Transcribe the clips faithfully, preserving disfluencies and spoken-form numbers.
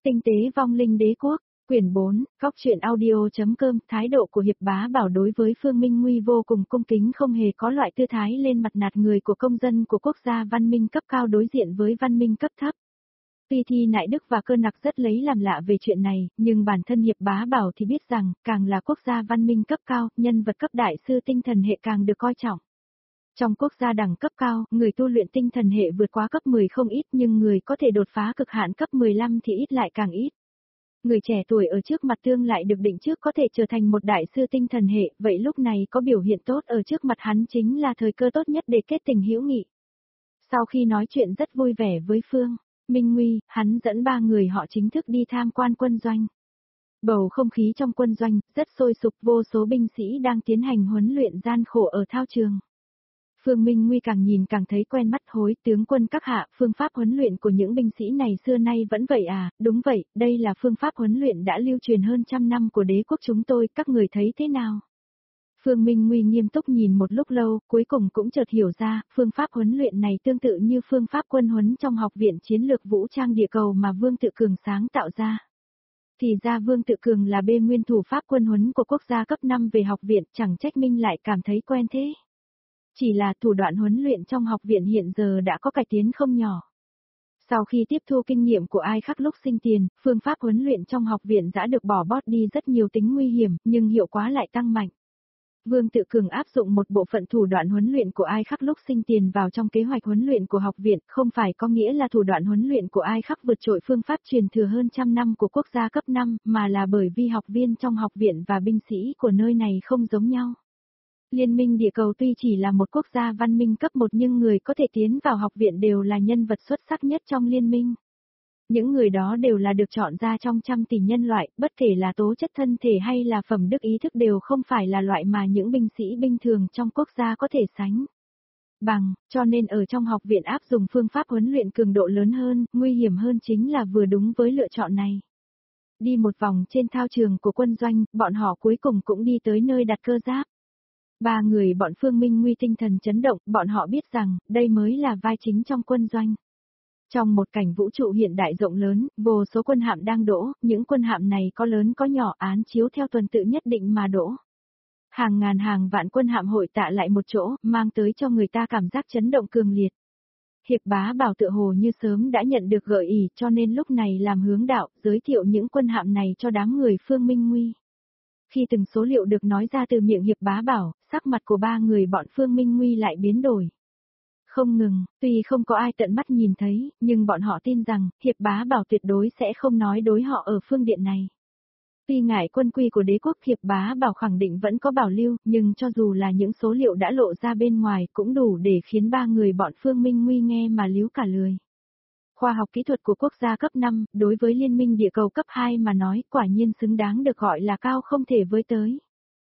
Tinh tế vong linh đế quốc, quyển bốn, góc truyện audio.com. Thái độ của Hiệp Bá Bảo đối với Phương Minh Nguy vô cùng cung kính, không hề có loại tư thái lên mặt nạt người của công dân của quốc gia văn minh cấp cao đối diện với văn minh cấp thấp. Tuy Thi Nại Đức và Cơ Nặc rất lấy làm lạ về chuyện này, nhưng bản thân Hiệp Bá Bảo thì biết rằng, càng là quốc gia văn minh cấp cao, nhân vật cấp đại sư tinh thần hệ càng được coi trọng. Trong quốc gia đẳng cấp cao, người tu luyện tinh thần hệ vượt quá cấp mười không ít, nhưng người có thể đột phá cực hạn cấp mười lăm thì ít lại càng ít. Người trẻ tuổi ở trước mặt tương lại được định trước có thể trở thành một đại sư tinh thần hệ, vậy lúc này có biểu hiện tốt ở trước mặt hắn chính là thời cơ tốt nhất để kết tình hữu nghị. Sau khi nói chuyện rất vui vẻ với Phương Minh Nguy, hắn dẫn ba người họ chính thức đi tham quan quân doanh. Bầu không khí trong quân doanh rất sôi sục, vô số binh sĩ đang tiến hành huấn luyện gian khổ ở thao trường. Phương Minh Nguy càng nhìn càng thấy quen mắt. Hối tướng quân các hạ, phương pháp huấn luyện của những binh sĩ này xưa nay vẫn vậy à? Đúng vậy, đây là phương pháp huấn luyện đã lưu truyền hơn trăm năm của đế quốc chúng tôi, các người thấy thế nào? Phương Minh Nguy nghiêm túc nhìn một lúc lâu, cuối cùng cũng chợt hiểu ra, phương pháp huấn luyện này tương tự như phương pháp quân huấn trong học viện chiến lược vũ trang địa cầu mà Vương Tự Cường sáng tạo ra. Thì ra Vương Tự Cường là bê nguyên thủ pháp quân huấn của quốc gia cấp năm về học viện, chẳng trách Minh lại cảm thấy quen thế. Chỉ là thủ đoạn huấn luyện trong học viện hiện giờ đã có cải tiến không nhỏ. Sau khi tiếp thu kinh nghiệm của Ai Khắc lúc sinh tiền, phương pháp huấn luyện trong học viện đã được bỏ bớt đi rất nhiều tính nguy hiểm, nhưng hiệu quả lại tăng mạnh. Vương Tự Cường áp dụng một bộ phận thủ đoạn huấn luyện của Ai Khắc lúc sinh tiền vào trong kế hoạch huấn luyện của học viện, không phải có nghĩa là thủ đoạn huấn luyện của Ai Khắc vượt trội phương pháp truyền thừa hơn trăm năm của quốc gia cấp năm, mà là bởi vì học viên trong học viện và binh sĩ của nơi này không giống nhau. Liên minh địa cầu tuy chỉ là một quốc gia văn minh cấp một nhưng người có thể tiến vào học viện đều là nhân vật xuất sắc nhất trong liên minh. Những người đó đều là được chọn ra trong trăm tỷ nhân loại, bất kể là tố chất thân thể hay là phẩm đức ý thức đều không phải là loại mà những binh sĩ bình thường trong quốc gia có thể sánh bằng, cho nên ở trong học viện áp dụng phương pháp huấn luyện cường độ lớn hơn, nguy hiểm hơn chính là vừa đúng với lựa chọn này. Đi một vòng trên thao trường của quân doanh, bọn họ cuối cùng cũng đi tới nơi đặt cơ giáp. Ba người bọn Phương Minh Nguy tinh thần chấn động, bọn họ biết rằng, đây mới là vai chính trong quân doanh. Trong một cảnh vũ trụ hiện đại rộng lớn, vô số quân hạm đang đỗ, những quân hạm này có lớn có nhỏ án chiếu theo tuần tự nhất định mà đỗ. Hàng ngàn hàng vạn quân hạm hội tạ lại một chỗ, mang tới cho người ta cảm giác chấn động cường liệt. Hiệp Bá Bảo tựa hồ như sớm đã nhận được gợi ý cho nên lúc này làm hướng đạo, giới thiệu những quân hạm này cho đám người Phương Minh Nguy. Khi từng số liệu được nói ra từ miệng Hiệp Bá Bảo, sắc mặt của ba người bọn Phương Minh Nguy lại biến đổi. Không ngừng, tuy không có ai tận mắt nhìn thấy, nhưng bọn họ tin rằng, Hiệp Bá Bảo tuyệt đối sẽ không nói đối họ ở phương điện này. Tuy ngại quân quy của đế quốc, Hiệp Bá Bảo khẳng định vẫn có bảo lưu, nhưng cho dù là những số liệu đã lộ ra bên ngoài cũng đủ để khiến ba người bọn Phương Minh Nguy nghe mà líu cả lười. Khoa học kỹ thuật của quốc gia cấp năm, đối với liên minh địa cầu cấp hai mà nói, quả nhiên xứng đáng được gọi là cao không thể với tới.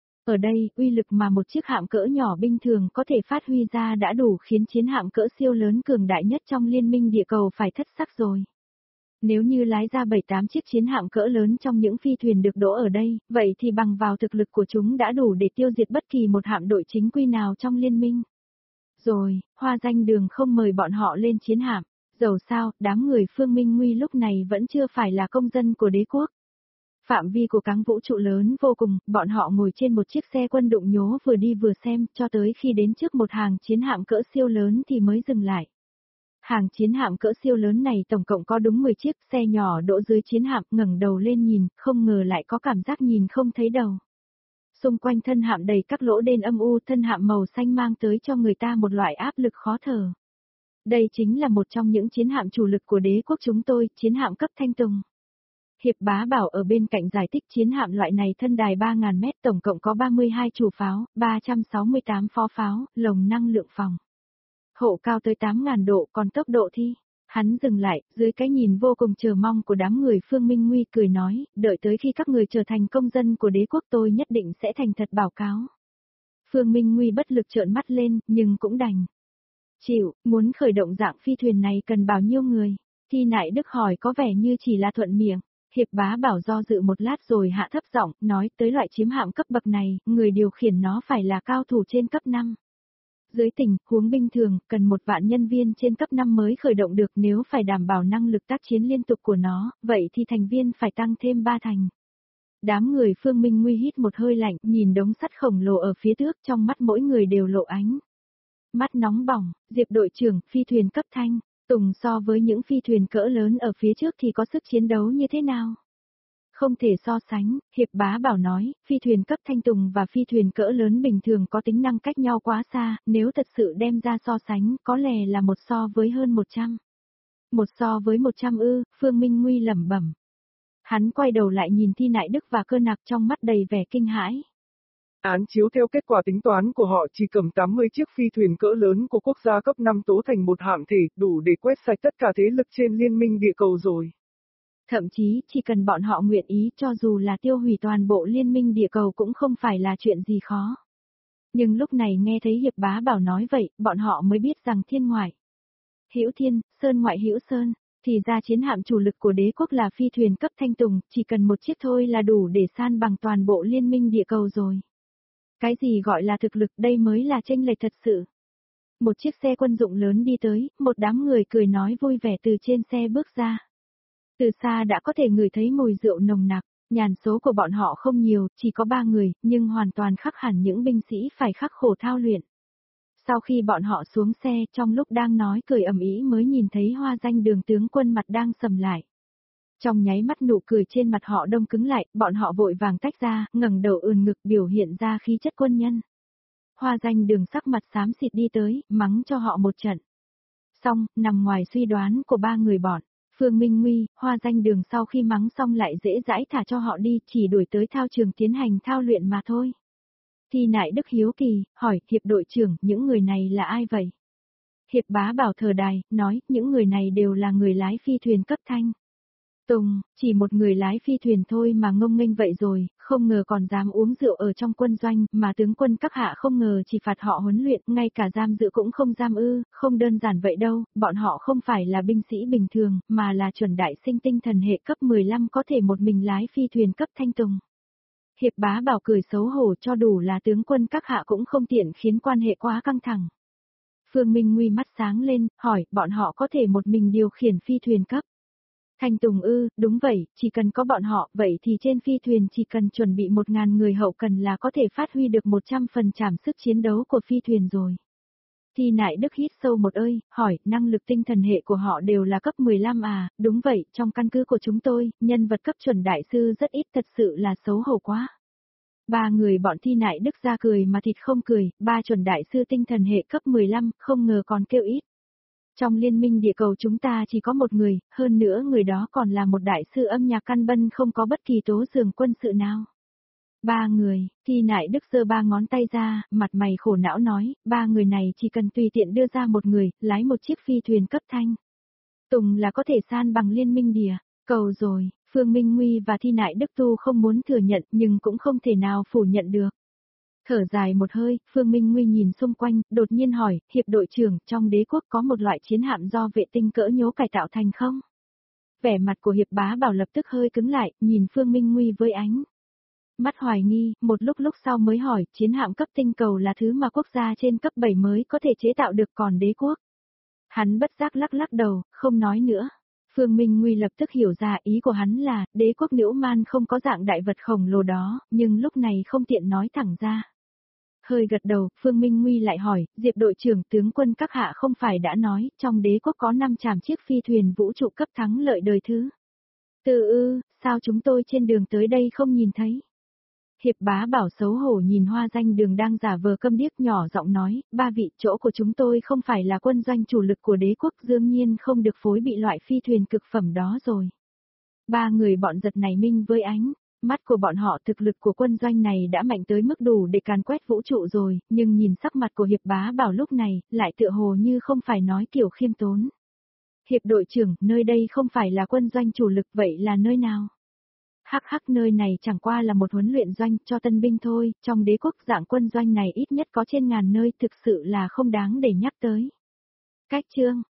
Ở đây, uy lực mà một chiếc hạm cỡ nhỏ bình thường có thể phát huy ra đã đủ khiến chiến hạm cỡ siêu lớn cường đại nhất trong liên minh địa cầu phải thất sắc rồi. Nếu như lái ra bảy tám chiếc chiến hạm cỡ lớn trong những phi thuyền được đỗ ở đây, vậy thì bằng vào thực lực của chúng đã đủ để tiêu diệt bất kỳ một hạm đội chính quy nào trong liên minh. Rồi, Hoa Danh Đường không mời bọn họ lên chiến hạm. Dầu sao, đám người Phương Minh Nguy lúc này vẫn chưa phải là công dân của đế quốc. Phạm vi của cáng vũ trụ lớn vô cùng, bọn họ ngồi trên một chiếc xe quân đụng nhố vừa đi vừa xem, cho tới khi đến trước một hàng chiến hạm cỡ siêu lớn thì mới dừng lại. Hàng chiến hạm cỡ siêu lớn này tổng cộng có đúng mười chiếc, xe nhỏ đỗ dưới chiến hạm, ngẩng đầu lên nhìn, không ngờ lại có cảm giác nhìn không thấy đầu. Xung quanh thân hạm đầy các lỗ đen âm u, thân hạm màu xanh mang tới cho người ta một loại áp lực khó thở. Đây chính là một trong những chiến hạm chủ lực của đế quốc chúng tôi, chiến hạm cấp Thanh Tùng. Hiệp Bá Bảo ở bên cạnh giải thích chiến hạm loại này thân đài ba nghìn mét, tổng cộng có ba mươi hai chủ pháo, ba trăm sáu mươi tám phó pháo, lồng năng lượng phòng. Hộ cao tới tám nghìn độ, còn tốc độ thì... Hắn dừng lại, dưới cái nhìn vô cùng chờ mong của đám người Phương Minh Nguy cười nói, đợi tới khi các người trở thành công dân của đế quốc tôi nhất định sẽ thành thật báo cáo. Phương Minh Nguy bất lực trợn mắt lên, nhưng cũng đành. Chịu, muốn khởi động dạng phi thuyền này cần bao nhiêu người? Thi Nại Đức hỏi có vẻ như chỉ là thuận miệng. Hiệp Bá Bảo do dự một lát rồi hạ thấp giọng, nói tới loại chiếm hạm cấp bậc này, người điều khiển nó phải là cao thủ trên cấp năm. Dưới tình huống bình thường, cần một vạn nhân viên trên cấp năm mới khởi động được, nếu phải đảm bảo năng lực tác chiến liên tục của nó, vậy thì thành viên phải tăng thêm ba thành. Đám người Phương Minh Nguy hít một hơi lạnh, nhìn đống sắt khổng lồ ở phía trước, trong mắt mỗi người đều lộ ánh mắt nóng bỏng. Diệp đội trưởng, phi thuyền cấp thanh, Tùng so với những phi thuyền cỡ lớn ở phía trước thì có sức chiến đấu như thế nào? Không thể so sánh, Hiệp Bá Bảo nói, phi thuyền cấp thanh Tùng và phi thuyền cỡ lớn bình thường có tính năng cách nhau quá xa, nếu thật sự đem ra so sánh, có lẽ là một so với hơn một trăm. Một so với một trăm ư, Phương Minh Nguy lẩm bẩm. Hắn quay đầu lại nhìn Thi Nại Đức và Cơ Nạc trong mắt đầy vẻ kinh hãi. Án chiếu theo kết quả tính toán của họ chỉ cầm tám mươi chiếc phi thuyền cỡ lớn của quốc gia cấp năm tố thành một hạm thể, đủ để quét sạch tất cả thế lực trên liên minh địa cầu rồi. Thậm chí, chỉ cần bọn họ nguyện ý, cho dù là tiêu hủy toàn bộ liên minh địa cầu cũng không phải là chuyện gì khó. Nhưng lúc này nghe thấy Hiệp Bá Bảo nói vậy, bọn họ mới biết rằng thiên ngoại hữu thiên, sơn ngoại hữu sơn, thì ra chiến hạm chủ lực của đế quốc là phi thuyền cấp thanh Tùng, chỉ cần một chiếc thôi là đủ để san bằng toàn bộ liên minh địa cầu rồi. Cái gì gọi là thực lực, đây mới là chênh lệch thật sự. Một chiếc xe quân dụng lớn đi tới, một đám người cười nói vui vẻ từ trên xe bước ra. Từ xa đã có thể ngửi thấy mùi rượu nồng nặc, nhàn số của bọn họ không nhiều, chỉ có ba người, nhưng hoàn toàn khác hẳn những binh sĩ phải khắc khổ thao luyện. Sau khi bọn họ xuống xe, trong lúc đang nói cười ầm ĩ mới nhìn thấy Hoa Danh Đường tướng quân mặt đang sầm lại. Trong nháy mắt nụ cười trên mặt họ đông cứng lại, bọn họ vội vàng tách ra, ngẩng đầu ươn ngực biểu hiện ra khí chất quân nhân. Hoa Danh Đường sắc mặt xám xịt đi tới, mắng cho họ một trận. Xong, nằm ngoài suy đoán của ba người bọn, Phương Minh Nguy, Hoa Danh Đường sau khi mắng xong lại dễ dãi thả cho họ đi, chỉ đuổi tới thao trường tiến hành thao luyện mà thôi. Thi Nại Đức hiếu kỳ, hỏi, Hiệp đội trưởng, những người này là ai vậy? Hiệp Bá Bảo thờ đài, nói, những người này đều là người lái phi thuyền cấp thanh Tùng, chỉ một người lái phi thuyền thôi mà ngông nghênh vậy rồi, không ngờ còn dám uống rượu ở trong quân doanh, mà tướng quân các hạ không ngờ chỉ phạt họ huấn luyện, ngay cả giam giữ cũng không giam ư, không đơn giản vậy đâu, bọn họ không phải là binh sĩ bình thường, mà là chuẩn đại sinh tinh thần hệ cấp mười lăm có thể một mình lái phi thuyền cấp thanh Tùng. Hiệp Bá Bảo cười xấu hổ, cho đủ là tướng quân các hạ cũng không tiện khiến quan hệ quá căng thẳng. Phương Minh Nguy mắt sáng lên, hỏi, bọn họ có thể một mình điều khiển phi thuyền cấp thanh Tùng ư? Đúng vậy, chỉ cần có bọn họ, vậy thì trên phi thuyền chỉ cần chuẩn bị một ngàn người hậu cần là có thể phát huy được một trăm phần trăm sức chiến đấu của phi thuyền rồi. Thi Nại Đức hít sâu một hơi, hỏi, năng lực tinh thần hệ của họ đều là cấp mười lăm à? Đúng vậy, trong căn cứ của chúng tôi, nhân vật cấp chuẩn đại sư rất ít, thật sự là xấu hổ quá. Ba người bọn Thi Nại Đức ra cười mà thịt không cười, ba chuẩn đại sư tinh thần hệ cấp mười lăm, không ngờ còn kêu ít. Trong liên minh địa cầu chúng ta chỉ có một người, hơn nữa người đó còn là một đại sư âm nhạc căn bân không có bất kỳ tố dường quân sự nào. Ba người, Thi Nại Đức giơ ba ngón tay ra, mặt mày khổ não nói, ba người này chỉ cần tùy tiện đưa ra một người, lái một chiếc phi thuyền cấp thanh Tùng là có thể san bằng liên minh địa cầu rồi. Phương Minh Nguy và Thi Nại Đức tu không muốn thừa nhận nhưng cũng không thể nào phủ nhận được. Thở dài một hơi, Phương Minh Nguy nhìn xung quanh, đột nhiên hỏi, Hiệp đội trưởng, trong đế quốc có một loại chiến hạm do vệ tinh cỡ nhố cải tạo thành không? Vẻ mặt của Hiệp Bá Bảo lập tức hơi cứng lại, nhìn Phương Minh Nguy với ánh mắt hoài nghi, một lúc lúc sau mới hỏi, chiến hạm cấp tinh cầu là thứ mà quốc gia trên cấp bảy mới có thể chế tạo được, còn đế quốc? Hắn bất giác lắc lắc đầu, không nói nữa. Phương Minh Nguy lập tức hiểu ra ý của hắn là, đế quốc Liễu Man không có dạng đại vật khổng lồ đó, nhưng lúc này không tiện nói thẳng ra. Hơi gật đầu, Phương Minh Nguy lại hỏi, Diệp đội trưởng, tướng quân các hạ không phải đã nói, trong đế quốc có năm trăm chiếc phi thuyền vũ trụ cấp thắng lợi đời thứ tư ư, sao chúng tôi trên đường tới đây không nhìn thấy? Hiệp Bá Bảo xấu hổ nhìn Hoa Danh Đường đang giả vờ câm điếc, nhỏ giọng nói, ba vị, chỗ của chúng tôi không phải là quân doanh chủ lực của đế quốc, đương nhiên không được phối bị loại phi thuyền cực phẩm đó rồi. Ba người bọn giật này minh với ánh mắt của bọn họ, thực lực của quân doanh này đã mạnh tới mức đủ để càn quét vũ trụ rồi, nhưng nhìn sắc mặt của Hiệp Bá Bảo lúc này, lại tựa hồ như không phải nói kiểu khiêm tốn. Hiệp đội trưởng, nơi đây không phải là quân doanh chủ lực, vậy là nơi nào? Hắc hắc, nơi này chẳng qua là một huấn luyện doanh cho tân binh thôi, trong đế quốc dạng quân doanh này ít nhất có trên ngàn nơi, thực sự là không đáng để nhắc tới. Cách chương